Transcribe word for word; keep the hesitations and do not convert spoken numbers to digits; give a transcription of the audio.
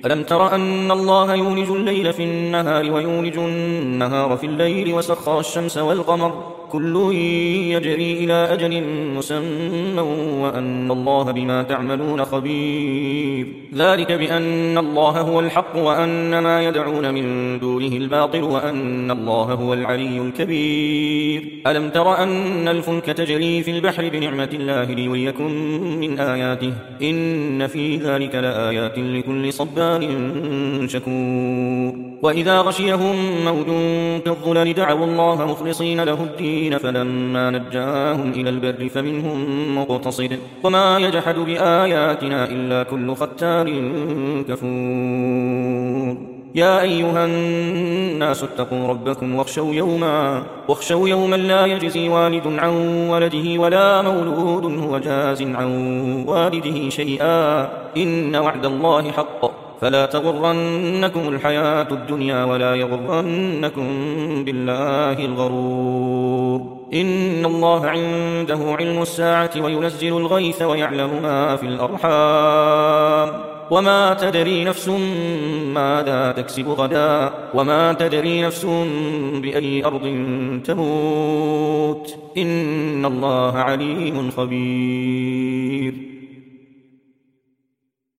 ألم تر أن الله يولج الليل في النهار ويولج النهار في الليل وسخر الشمس والقمر كل يجري إلى أجل مسمى وأن الله بما تعملون خبير ذلك بأن الله هو الحق وأن ما يدعون من دونه الباطل وأن الله هو العلي الكبير ألم تر أن الفلك تجري في البحر بنعمة الله ليريكم من آياته إن في ذلك لآيات لكل صبار شكور وإذا غشيهم موج كالظلل دعوا الله مخلصين له الدين فلما نجاهم إلى البر فمنهم مقتصد وما يجحد بآياتنا إلا كل ختار كفور يا أيها الناس اتقوا ربكم واخشوا يوما واخشوا يوما لا يجزي والد عن ولده ولا مولود هو جاز عن والده شيئا إن وعد الله حق فلا تغرنكم الحياة الدنيا ولا يغرنكم بالله الغرور إن الله عنده علم الساعة وينزل الغيث ويعلم ما في الأرحام وما تدري نفس ماذا تكسب غدا وما تدري نفس بأي أرض تموت إن الله عليم خبير